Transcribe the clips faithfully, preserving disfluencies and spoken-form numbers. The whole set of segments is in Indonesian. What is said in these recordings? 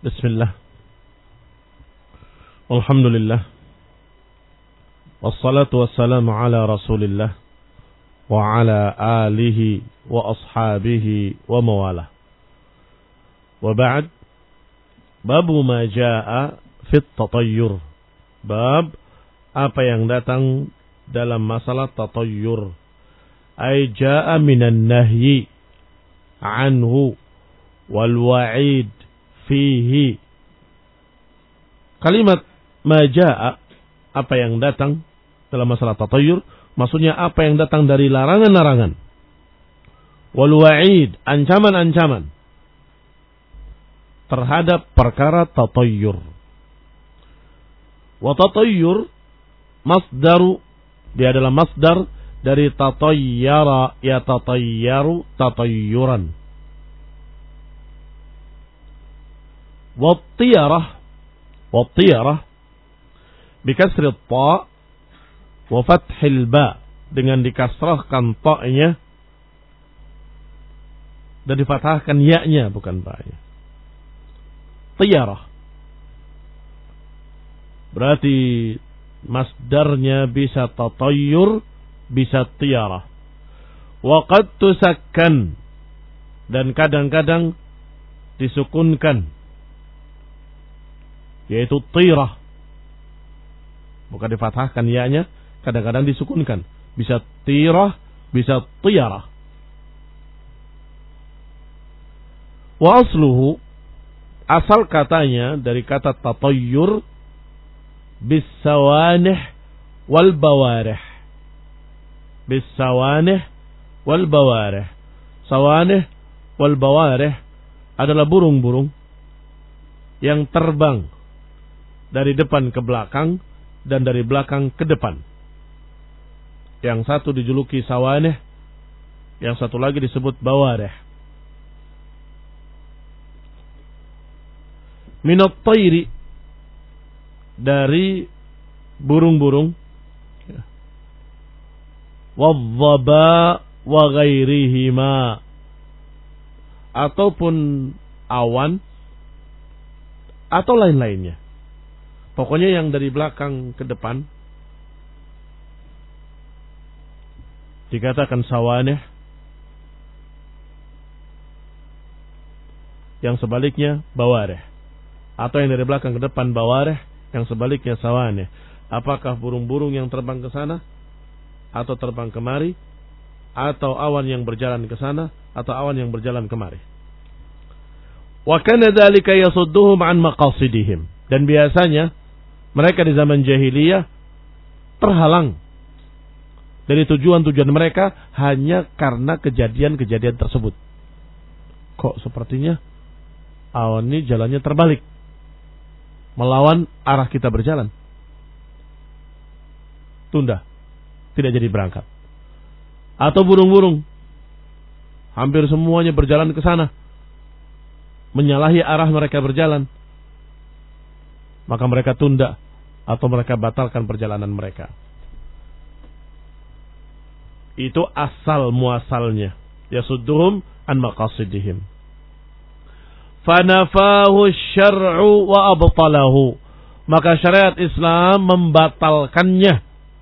Bismillah. Alhamdulillah. Wassalatu wassalamu ala Rasulillah wa ala alihi wa ashabihi wa mawalah. Wa ba'd. Babu ma jaa'a fit tatayyur. Bab apa yang datang dalam masalah tatayyur. Ay jaa'a minan nahyi anhu wal wa'id fihi. Kalimat ma jaa'a, apa yang datang dalam masalah tatayyur, maksudnya apa yang datang dari larangan-larangan. Wal wa'id, ancaman-ancaman terhadap perkara tatayyur. Wa tatayyur masdaru, dia adalah masdar dari tatayyara, ya tatayyaru tatayyuran. Wa tiyarah, wa tiyarah bikasri ta wa fathil ba, dengan dikasrahkan ta-nya dan difathahkan ya-nya, bukan ba-nya. Tiyarah berarti masdarnya bisa tatayyur, bisa tiyarah. Wa qad tusakkan, dan kadang-kadang disukunkan, yaitu tirah, bukan difathahkan ya-nya, kadang-kadang disukunkan, bisa tirah, bisa tiyarah. Wa asluhu, asal katanya dari kata tatayyur, bisawanih wal bawarih. Bisawanih wal bawarih. Sawanih wal bawarih adalah burung-burung yang terbang dari depan ke belakang dan dari belakang ke depan. Yang satu dijuluki sawanih, yang satu lagi disebut bawarih. Minat tayri, dari burung-burung, wadhaba wa ghairihima, ataupun awan atau lain-lainnya. Pokoknya yang dari belakang ke depan dikatakan sawanih, yang sebaliknya bawarih. Atau yang dari belakang ke depan bawarih, yang sebaliknya sawanih. Apakah burung-burung yang terbang ke sana atau terbang kemari, atau awan yang berjalan ke sana atau awan yang berjalan kemari. Wa kana dzalika yasudduhum an maqasidihim, dan biasanya mereka di zaman jahiliyah terhalang dari tujuan-tujuan mereka hanya karena kejadian-kejadian tersebut. Kok sepertinya awan ini jalannya terbalik, melawan arah kita berjalan. Tunda, tidak jadi berangkat. Atau burung-burung hampir semuanya berjalan ke sana, menyalahi arah mereka berjalan, maka mereka tunda atau mereka batalkan perjalanan mereka. Itu asal muasalnya, yasudduhum an maqasidihim. Fanafahu syar'u wa abtalahu, maka syariat Islam membatalkannya.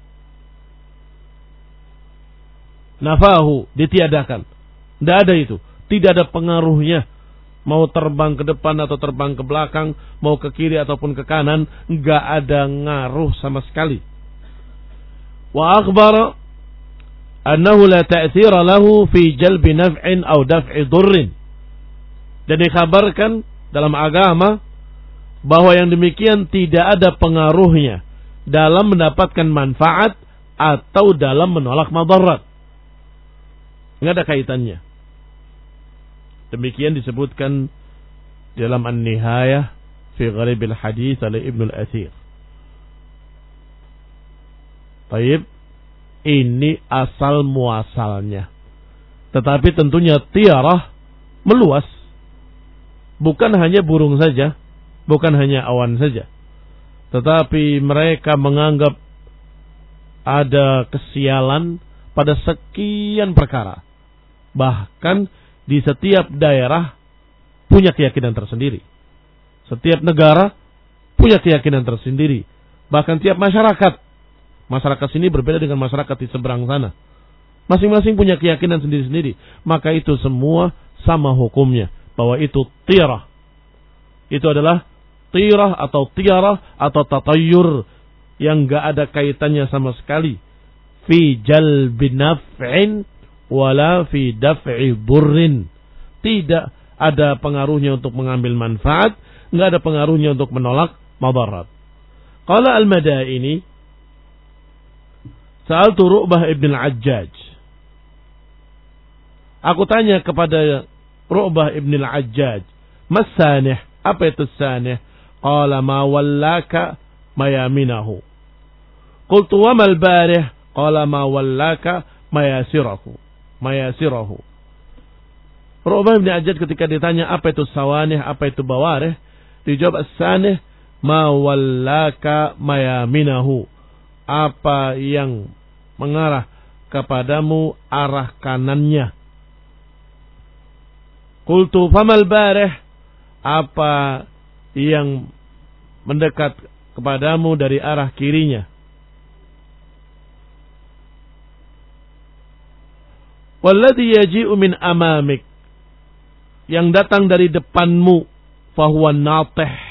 Nafahu, ditiadakan. Tidak ada itu, tidak ada pengaruhnya. Mau terbang ke depan atau terbang ke belakang, mau ke kiri ataupun ke kanan, enggak ada ngaruh sama sekali. Wa akhbara annahu la ta'thira lahu fi jalbi naf'in aw daf'i dhurrin. Dan dikabarkan dalam agama bahwa yang demikian tidak ada pengaruhnya dalam mendapatkan manfaat atau dalam menolak madarat. Enggak ada kaitannya. Demikian disebutkan dalam An-Nihayah fi Gharibil Hadits oleh Ibnu Al-Athir. Baik, ini asal muasalnya. Tetapi tentunya tiarah meluas. Bukan hanya burung saja, bukan hanya awan saja. Tetapi mereka menganggap ada kesialan pada sekian perkara. Bahkan di setiap daerah punya keyakinan tersendiri. Setiap negara punya keyakinan tersendiri. Bahkan tiap masyarakat. Masyarakat sini berbeda dengan masyarakat di seberang sana. Masing-masing punya keyakinan sendiri-sendiri. Maka itu semua sama hukumnya. Bahwa itu tirah. Itu adalah tirah atau tiarah atau tatayyur. Yang gak ada kaitannya sama sekali. Fi jalbi naf'in wala fi daf'i burrin. Tidak ada pengaruhnya untuk mengambil manfaat. Gak ada pengaruhnya untuk menolak madarat. Qala al-Madaini, sa'altu Ru'bah ibn al-Ajjaj. Aku tanya kepada Ru'bah ibn al-Ajjaj, mas sanih, apa itu sanih? Qala ma wallaka mayaminahu. Qultu wa mal barih? Qala ma wallaka mayasirahu. Mayasirahu. Ru'bah ibn al-Ajjaj ketika ditanya apa itu sawanih, apa itu bawarih, dijawab as-sanih ma wallaka mayaminahu. Apa yang mengarah kepadamu arah kanannya. Qultu famal barih? Apa yang mendekat kepadamu dari arah kirinya. Walladhi yaji'u min amamik, yang datang dari depanmu, fahuwa natih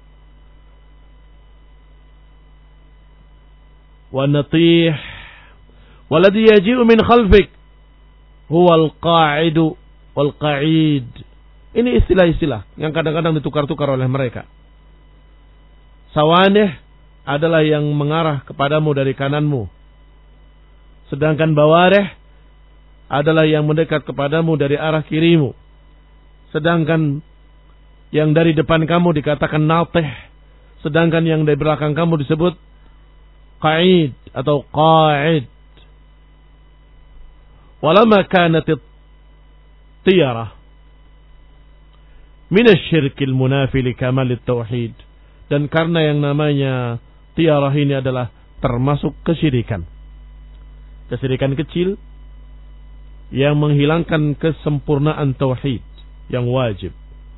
wa natih. Walladhi yaji'u min khalfik huwa al-qa'idu wal qa'id. Ini istilah-istilah yang kadang-kadang ditukar-tukar oleh mereka. Sawanih adalah yang mengarah kepadamu dari kananmu. Sedangkan bawarih adalah yang mendekat kepadamu dari arah kirimu. Sedangkan yang dari depan kamu dikatakan natih. Sedangkan yang dari belakang kamu disebut qa'id atau qa'id. Walamma kanatit tiyarah min asy-syirkil munafi li kamalit tauhid. Dan karena yang namanya tiarah ini adalah termasuk kesyirikan. Kesyirikan kecil yang menghilangkan kesempurnaan tauhid yang wajib.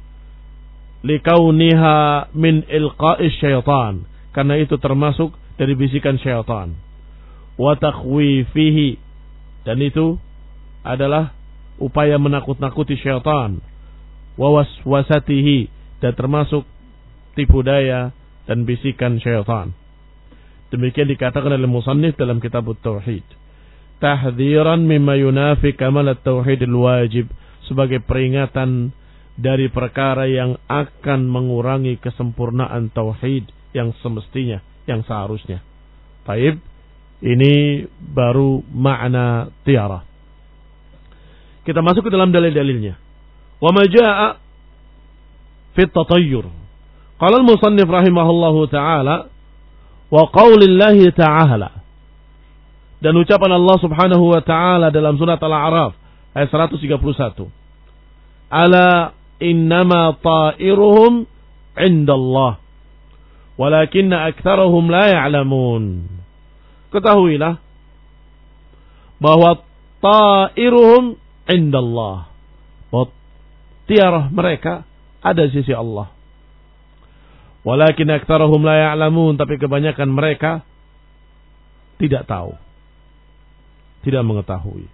Likauniha min ilqa'is syaitan. Karena itu termasuk dari bisikan syaitan. Wa takhwifihi. Dan itu adalah upaya menakut-nakuti syaitan. Wa waswasatihi. Dan termasuk tipu daya dan bisikan syaitan. Demikian dikatakan oleh musannif dalam kitab Tauhid. Tahdhiran mimma yunafi kamal at-tauhid al-wajib, sebagai peringatan dari perkara yang akan mengurangi kesempurnaan tauhid yang semestinya, yang seharusnya. Baik, ini baru makna tiarah. Kita masuk ke dalam dalil-dalilnya. Wa ma jaa'a fi at-tatayyur. Qala al-musannif rahimahullahu ta'ala wa qaulillahi ta'ala. Dan ucapan Allah subhanahu wa ta'ala dalam surat Al-A'raf ayat seratus tiga puluh satu. Ala innama ta'iruhum indallah walakinna aktsarahum la ya'lamun. Ketahuilah bahwa ta'iruhum indallah, bahwa tiarah mereka ada di sisi Allah. Walakin aktsarahum la ya'lamun, tapi kebanyakan mereka tidak tahu, tidak mengetahui.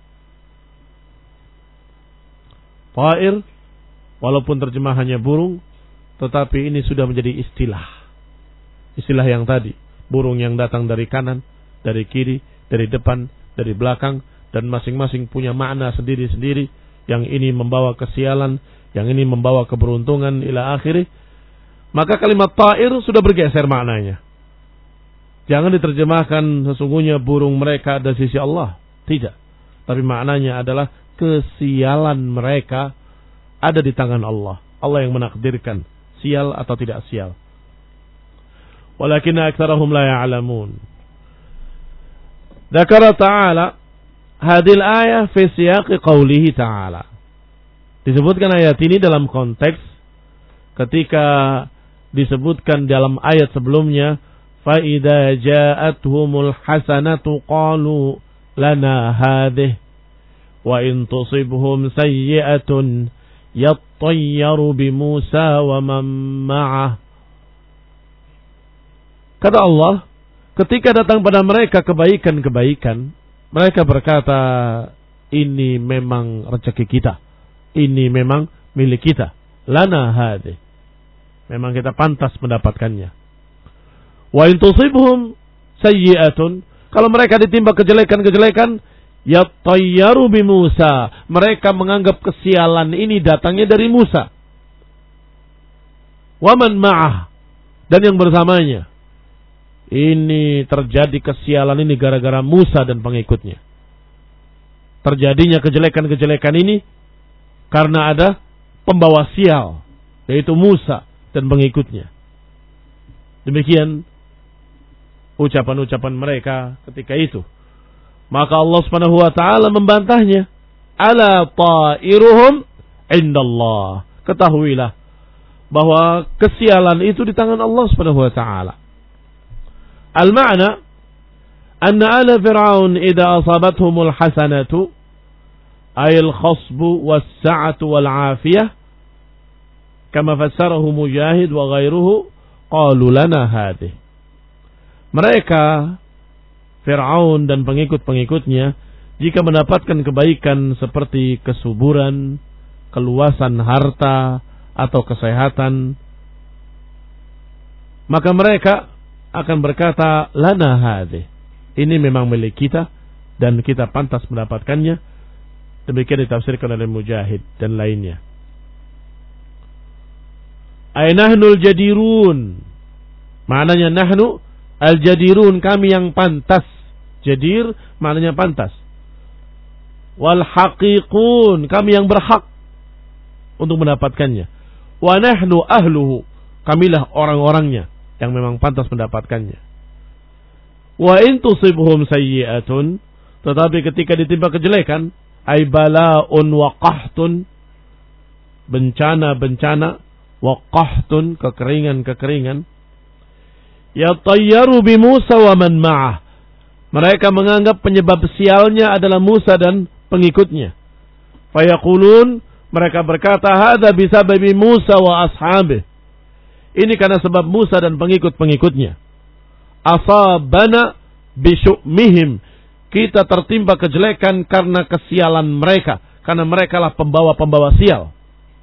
Ta'ir, walaupun terjemahannya burung, tetapi ini sudah menjadi istilah. Istilah yang tadi, burung yang datang dari kanan, dari kiri, dari depan, dari belakang, dan masing-masing punya makna sendiri-sendiri. Yang ini membawa kesialan, yang ini membawa keberuntungan ila akhirih. Maka kalimat ta'ir sudah bergeser maknanya. Jangan diterjemahkan sesungguhnya burung mereka ada di sisi Allah. Tidak. Tapi maknanya adalah kesialan mereka ada di tangan Allah. Allah yang menakdirkan sial atau tidak sial. Walakinna aktsarahum la ya'lamun. Dzakara ta'ala hadhil ayah fi siyaqi qawlihi ta'ala. Disebutkan ayat ini dalam konteks ketika disebutkan dalam ayat sebelumnya, fa idza ja'atuhumul hasanatu qalu lana hadhihi wa in tusibhum sayyi'atun yattayyaru bi Musa wa man ma'ah. Kata Allah, ketika datang pada mereka kebaikan-kebaikan, mereka berkata, ini memang rezeki kita, ini memang milik kita, lana hadhi, memang kita pantas mendapatkannya. Wa in tusibhum sayyi'atun, kalau mereka ditimpa kejelekan-kejelekan, yattayyaru bi Musa, mereka menganggap kesialan ini datangnya dari Musa. Wa man ma'ah, dan yang bersamanya. Ini terjadi kesialan ini gara-gara Musa dan pengikutnya. Terjadinya kejelekan-kejelekan ini karena ada pembawa sial, yaitu Musa dan pengikutnya. Demikian ucapan-ucapan mereka ketika itu. Maka Allah Subhanahu wa taala membantahnya. Ala ta'iruhum indallah. Ketahuilah bahwa kesialan itu di tangan Allah Subhanahu wa taala. Al-ma'na anna ala Fir'aun idza asabathumul hasanatu ay al-khasbu was-sa'atu wal-'afiyah kama fassarahu Mujahid wa ghairuhu qalu lana hadhihi. Mereka Fir'aun dan pengikut-pengikutnya jika mendapatkan kebaikan seperti kesuburan, keluasan harta atau kesehatan, maka mereka akan berkata, lana hadhi, ini memang milik kita dan kita pantas mendapatkannya. Demikian ditafsirkan oleh Mujahid dan lainnya. Ay nahnul jadirun, maknanya nahnu al-jadirun, kami yang pantas. Jadir maknanya pantas. Wal haqiqun, kami yang berhak untuk mendapatkannya. Wa nahnu ahluhu, kamilah orang-orangnya yang memang pantas mendapatkannya. Wa in tusibhum sayyi'atun, tetapi ketika ditimpa kejelekan, ay bala'un wa qahtun, bencana-bencana, wa qahtun, kekeringan-kekeringan, yattayyaru bi Musa wa man ma'ah, mereka menganggap penyebab sialnya adalah Musa dan pengikutnya. Fayaqulun, mereka berkata, hadza bisababi Musa wa ashabih, ini karena sebab Musa dan pengikut-pengikutnya. Asabana bisyu'mihim, kita tertimpa kejelekan karena kesialan mereka, karena mereka lah pembawa-pembawa sial.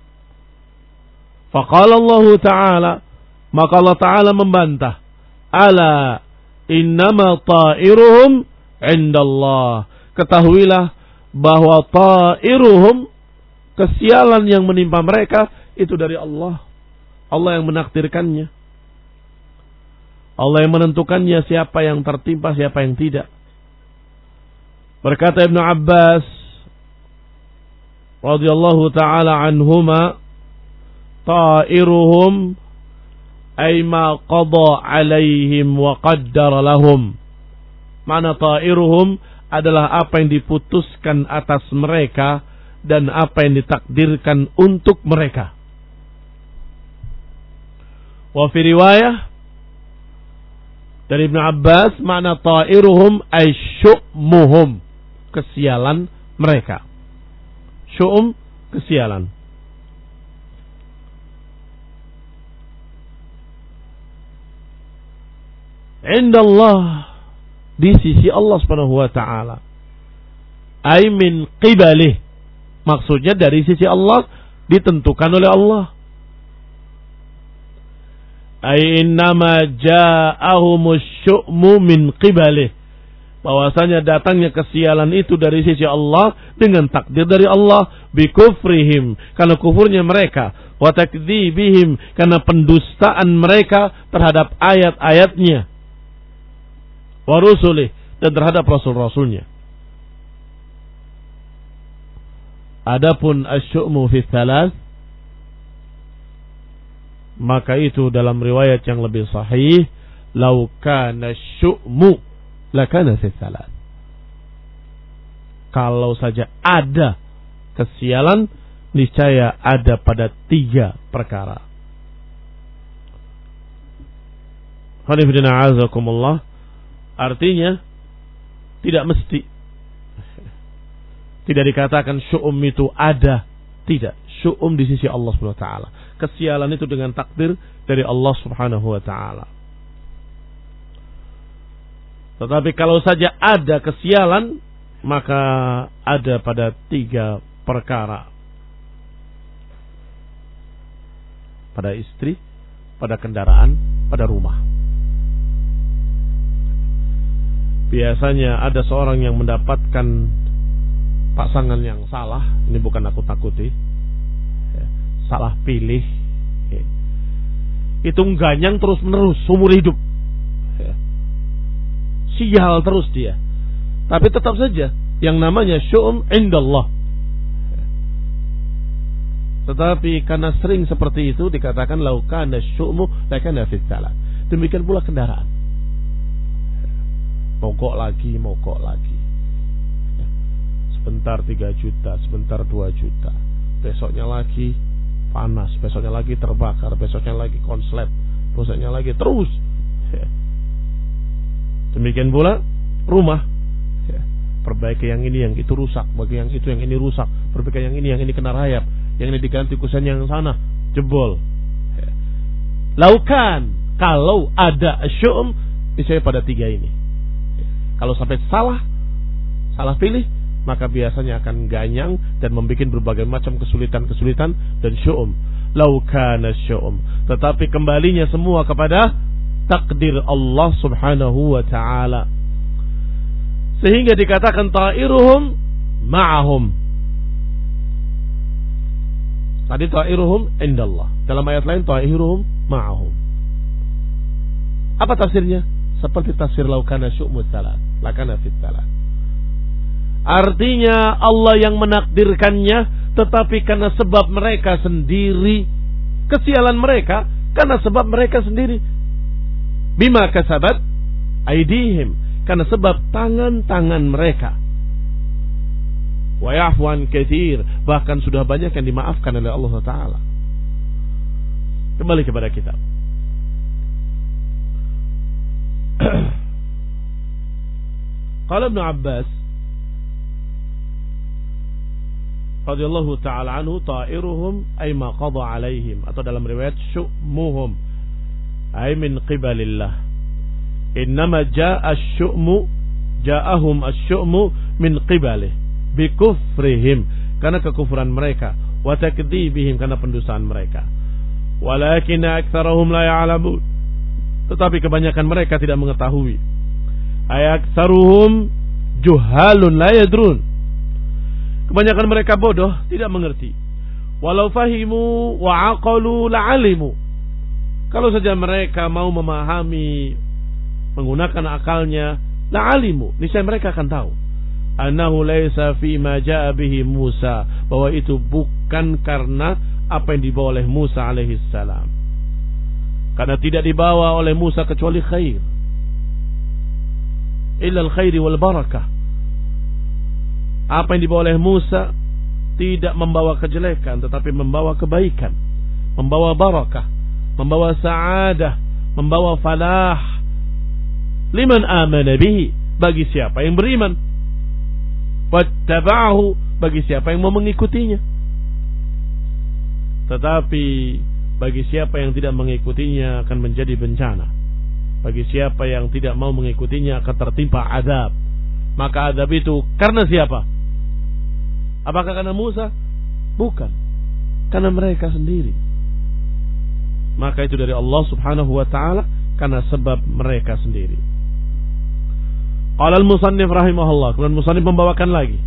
Faqala Allah Ta'ala, maka Allah Ta'ala membantah, ala innama ta'iruhum indallah, ketahuilah bahwa ta'iruhum, kesialan yang menimpa mereka itu dari Allah. Allah yang menakdirkannya, Allah yang menentukannya siapa yang tertimpa, siapa yang tidak. Berkata Ibnu Abbas radhiyallahu ta'ala anhuma, ta'iruhum ay ma qada alaihim wa qaddara lahum. Mana ta'iruhum adalah apa yang diputuskan atas mereka dan apa yang ditakdirkan untuk mereka. Wa fi riwayah dari Ibnu Abbas, makna ta'iruhum ay syu'muhum, kesialan mereka. Syu'um, kesialan. Indallah, di sisi Allah Subhanahu wa taala. Ay min qibalih, maksudnya dari sisi Allah, ditentukan oleh Allah. Ay innama ja'ahumus syu'mu min qibalih, bahwasanya datangnya kesialan itu dari sisi Allah dengan takdir dari Allah. Bi kufrihim, karena kufurnya mereka. Wa takdzibihim, karena pendustaan mereka terhadap ayat-ayatnya. Wa rusulih, dan terhadap rasul-rasulnya. Adapun asy-syu'mu fi tsalath, maka itu dalam riwayat yang lebih sahih, lau kana syu'mu lakana fi tsalath, kalau saja ada kesialan, niscaya ada pada tiga perkara. Hanifidina azakumullah, artinya tidak mesti, tidak dikatakan syu'um itu ada Tidak, syu'um di sisi Allah Subhanahu wa taala. Kesialan itu dengan takdir dari Allah Subhanahu wa taala. Tetapi kalau saja ada kesialan, maka ada pada tiga perkara. Pada istri, pada kendaraan, pada rumah. Biasanya ada seorang yang mendapatkan pasangan yang salah, ini bukan aku takuti, ya, salah pilih, ya. Itu ganyang terus menerus seumur hidup, ya. Sial terus dia. Tapi tetap saja yang namanya syu'um indallah, ya. Tetapi karena sering seperti itu dikatakan laukana syu'mu lakana fit salat. Demikian pula kendaraan, ya. Mogok lagi, mogok lagi. Sebentar tiga juta, sebentar dua juta, besoknya lagi panas, besoknya lagi terbakar, besoknya lagi konslet, besoknya lagi terus, ya. Demikian pula rumah, ya. Perbaiki yang ini, yang itu rusak, bagi yang itu, yang ini rusak, perbaiki yang ini, yang ini kena rayap, yang ini diganti kusen yang sana jebol, ya. Laukan, kalau ada syu'um misalnya pada tiga ini, ya. Kalau sampai salah salah pilih, maka biasanya akan ganyang dan membuat berbagai macam kesulitan-kesulitan dan syu'um. Laukana syu'um. Tetapi kembalinya semua kepada takdir Allah Subhanahu wa ta'ala. Sehingga dikatakan ta'iruhum ma'ahum. Tadi ta'iruhum indallah. Dalam ayat lain ta'iruhum ma'ahum. Apa tafsirnya? Seperti tafsir laukana syu'mu salat, lakana fit salat. Artinya Allah yang menakdirkannya, tetapi karena sebab mereka sendiri, kesialan mereka karena sebab mereka sendiri. Bima kasabat aidihim, karena sebab tangan-tangan mereka. Wa ya'fuan katsir, bahkan sudah banyak yang dimaafkan oleh Allah Taala. Kembali kepada kitab. Qala Ibnu Abbas radhiyallahu ta'ala anhu, ta'iruhum ay ma qada alaihim, atau dalam riwayat syu'muhum ay min qibalillah. Innama ja'a asy-syu'mu ja'ahum asy-syu'mu min qibalih bi kufrihim, karena kekufuran mereka, wa takdzibihim, karena pendustaan mereka. Walakin aktsarahum la ya'lamun, tetapi kebanyakan mereka tidak mengetahui. Ay aktsaruhum juhalun la yadrun, kebanyakan mereka bodoh, tidak mengerti. Walau fahimu wa aqalu la'alimu, kalau saja mereka mau memahami, menggunakan akalnya, la'alimu, niscaya mereka akan tahu. Annahu laisa fi ma ja'a bihi Musa, bahwa itu bukan karena apa yang dibawa oleh Musa alaihi salam. Karena tidak dibawa oleh Musa kecuali khair. Illa al-khairi wal barakah. Apa yang dibawa oleh Musa tidak membawa kejelekan, tetapi membawa kebaikan, membawa barakah, membawa sa'adah, membawa falah. Liman amana bihi, bagi siapa yang beriman. Wattaba'ahu, bagi siapa yang mau mengikutinya. Tetapi bagi siapa yang tidak mengikutinya akan menjadi bencana. Bagi siapa yang tidak mau mengikutinya akan tertimpa azab. Maka azab itu karena siapa? Apakah karena Musa? Bukan. Karena mereka sendiri. Maka itu dari Allah Subhanahu wa ta'ala, karena sebab mereka sendiri. Qala al-musannif rahimahullah, kemudian musannif membawakan lagi.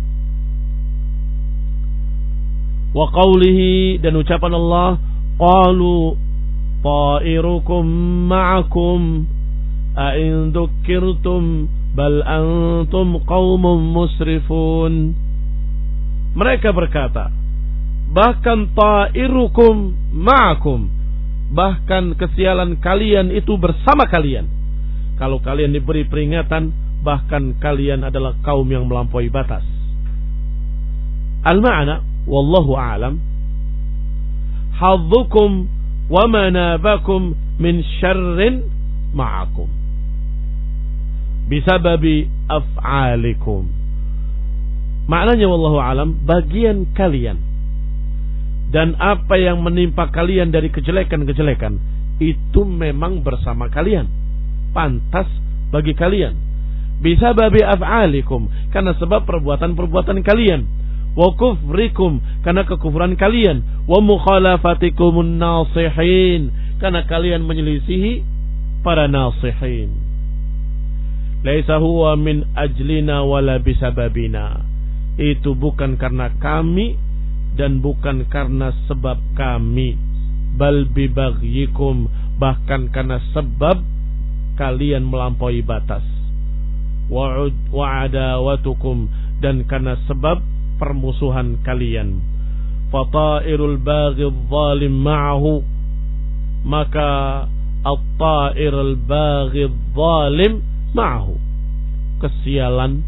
Wa qawlihi, dan ucapan Allah, qalu ta'irukum ma'akum a in dhukkirtum bal antum qaumun musrifun. Mereka berkata, bahkan ta'irukum ma'akum, bahkan kesialan kalian itu bersama kalian. Kalau kalian diberi peringatan, bahkan kalian adalah kaum yang melampaui batas. Al-ma'na, wallahu a'lam, hadzukum wa manabakum min syarrin ma'akum bisababi af'alikum. Maknanya wallahu a'lam, bagian kalian dan apa yang menimpa kalian dari kejelekan-kejelekan itu memang bersama kalian, pantas bagi kalian. Bisababi af'alikum, karena sebab perbuatan-perbuatan kalian. Wa kufrikum, karena kekufuran kalian. Wa mukhalafatikumun nasihin, karena kalian menyelisihi para nasihin. Laisa huwa min ajlina wala bisababina, itu bukan karena kami dan bukan karena sebab kami. Bal bibaghyikum, bahkan karena sebab kalian melampaui batas. Wa'adawatukum, dan karena sebab permusuhan kalian. Fata'irul baghidh zalim ma'ahu, maka at-ta'irul baghidh zalim ma'ahu, kesialan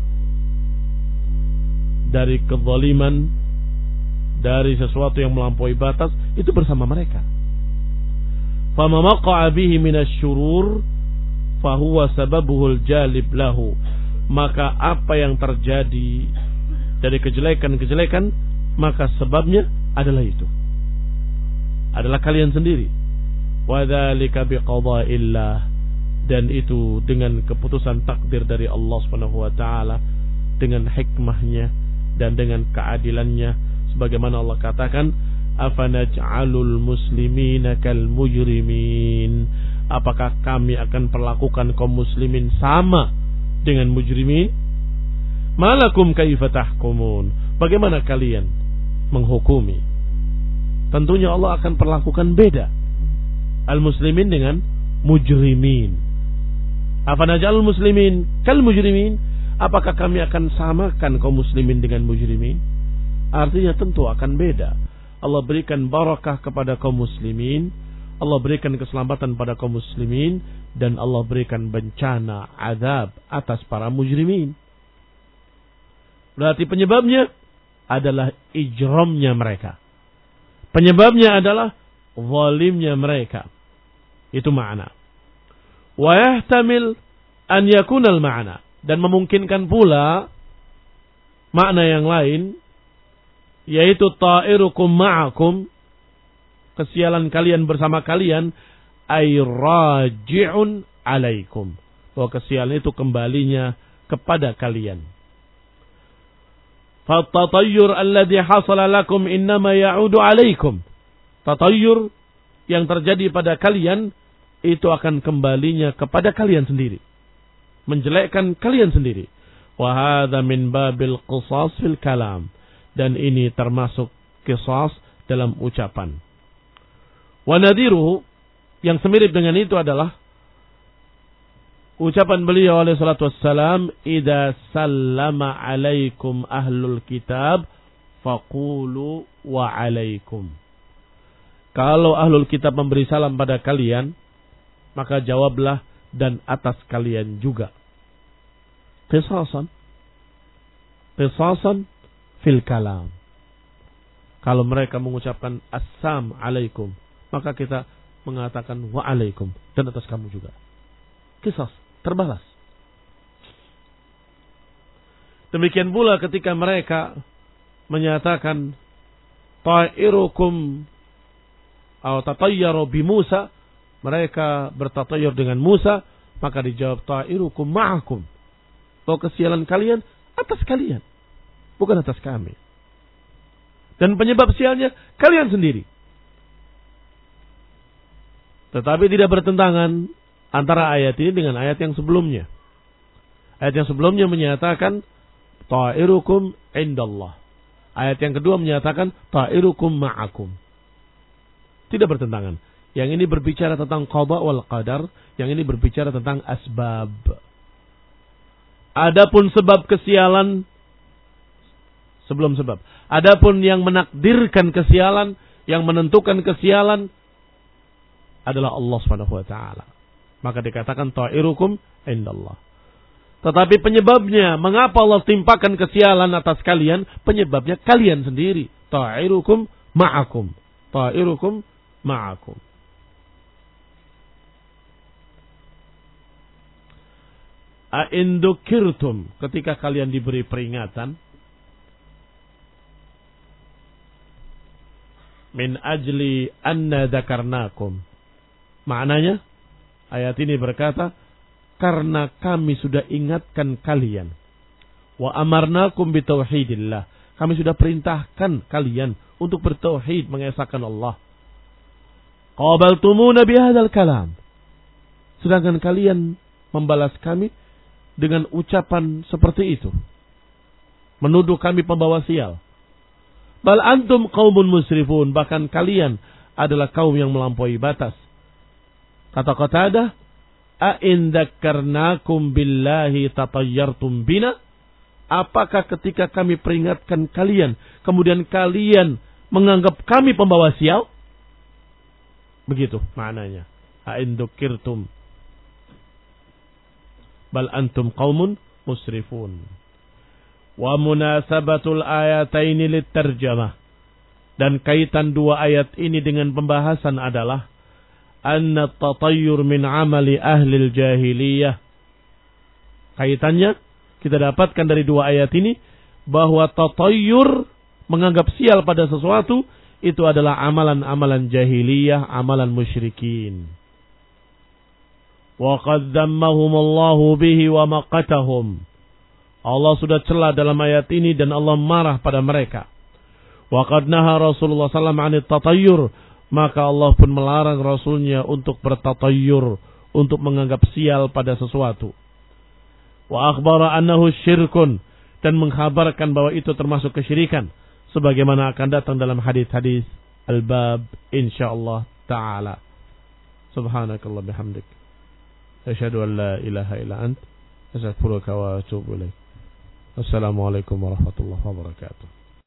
dari kezaliman, dari sesuatu yang melampaui batas, itu bersama mereka. Fama maqa'a bihi minasyurur fahuwa sababuhul jalib lahu, maka apa yang terjadi dari kejelekan-kejelekan, maka sebabnya adalah itu, adalah kalian sendiri. Wa dzalika biqada'illah, dan itu dengan keputusan takdir dari Allah Subhanahu wa taala, dengan hikmahnya dan dengan keadilannya, sebagaimana Allah katakan, afanaj'alul muslimina kal mujrimin, apakah kami akan perlakukan kaum muslimin sama dengan mujrimin? Malakum kaifa tahkumun, bagaimana kalian menghukumi? Tentunya Allah akan perlakukan beda al-muslimin dengan mujrimin. Afanaj'alul muslimin kal mujrimin, apakah kami akan samakan kaum muslimin dengan mujrimin? Artinya tentu akan beda. Allah berikan barakah kepada kaum muslimin, Allah berikan keselamatan pada kaum muslimin, dan Allah berikan bencana, azab atas para mujrimin. Berarti penyebabnya adalah ijramnya mereka. Penyebabnya adalah zalimnya mereka. Itu makna. Wa yahtamil an yakunal ma'na, dan memungkinkan pula makna yang lain, yaitu ta'irukum ma'akum, kesialan kalian bersama kalian, ay raji'un alaikum, bahwa kesialan itu kembalinya kepada kalian. Fatatayyur alladhi hasala lakum innama ya'udu alaikum, tatayyur yang terjadi pada kalian itu akan kembalinya kepada kalian sendiri, menjelekkan kalian sendiri. Wa hadza min babil qisas fil kalam, dan ini termasuk qisas dalam ucapan. Wa nadhiruhu, yang semirip dengan itu adalah ucapan beliau alaihi salatu wassalam, idza sallama alaikum ahlul kitab faqulu wa alaikum. Kalau ahlul kitab memberi salam pada kalian, maka jawablah dan atas kalian juga. Qisasan qisasan fil kalam. Kalau mereka mengucapkan assam alaikum, maka kita mengatakan wa alaikum, dan atas kamu juga. Qisas, terbalas. Demikian pula ketika mereka menyatakan ta'irukum atau tatayyaru bi Musa, mereka bertatayyur dengan Musa, maka dijawab ta'irukum ma'akum, bahwa kesialan kalian atas kalian, bukan atas kami. Dan penyebab sialnya kalian sendiri. Tetapi tidak bertentangan antara ayat ini dengan ayat yang sebelumnya. Ayat yang sebelumnya menyatakan ta'irukum indallah. Ayat yang kedua menyatakan ta'irukum ma'akum. Tidak bertentangan. Yang ini berbicara tentang qada wal qadar, yang ini berbicara tentang asbab. Adapun sebab kesialan sebelum sebab. Adapun yang menakdirkan kesialan, yang menentukan kesialan adalah Allah Subhanahu wa taala. Maka dikatakan ta'irukum indallah. Tetapi penyebabnya, mengapa Allah timpakan kesialan atas kalian? Penyebabnya kalian sendiri. Ta'irukum ma'akum. Ta'irukum ma'akum. A'indukirtum, ketika kalian diberi peringatan, min ajli anna dzakarnakum. Maknanya ayat ini berkata, karena kami sudah ingatkan kalian. Wa amarnakum bitauhidillah. Kami sudah perintahkan kalian untuk bertauhid, mengesahkan Allah. Qabaltumuna bihadzal kalam. Sedangkan kalian membalas kami dengan ucapan seperti itu. Menuduh kami pembawa sial. Bal antum qaumun musrifun. Bahkan kalian adalah kaum yang melampaui batas. Kata Qatadah, a in dzakkarnakum billahi tatayyartum bina? Apakah ketika kami peringatkan kalian, kemudian kalian menganggap kami pembawa sial? Begitu maknanya. A in dzukirtum bal antum qaumun musrifun. Wa munasabatul ayataini litarjamah. Dan kaitan dua ayat ini dengan pembahasan adalah anna tatayyur min amali ahli jahiliyah. Kaitannya kita dapatkan dari dua ayat ini bahwa tatayyur, menganggap sial pada sesuatu, itu adalah amalan-amalan jahiliyah, amalan musyrikin. Wa qad dhammahumullahu bihi wa maqatahum. Allah sudah cela dalam ayat ini dan Allah marah pada mereka. Wa qad naha Rasulullah sallallahu alaihi wasallam 'anit tatayyur. Maka Allah pun melarang Rasulnya untuk bertatayyur, untuk menganggap sial pada sesuatu. Wa akhbara annahu syirkun, dan mengkhabarkan bahwa itu termasuk kesyirikan, sebagaimana akan datang dalam hadis-hadis al-bab insyaallah taala. Subhanakallah bihamdik, asyhadu an la ilaha illa ant, astaghfiruka wa atubu ilaik. Assalamualaikum warahmatullahi wabarakatuh.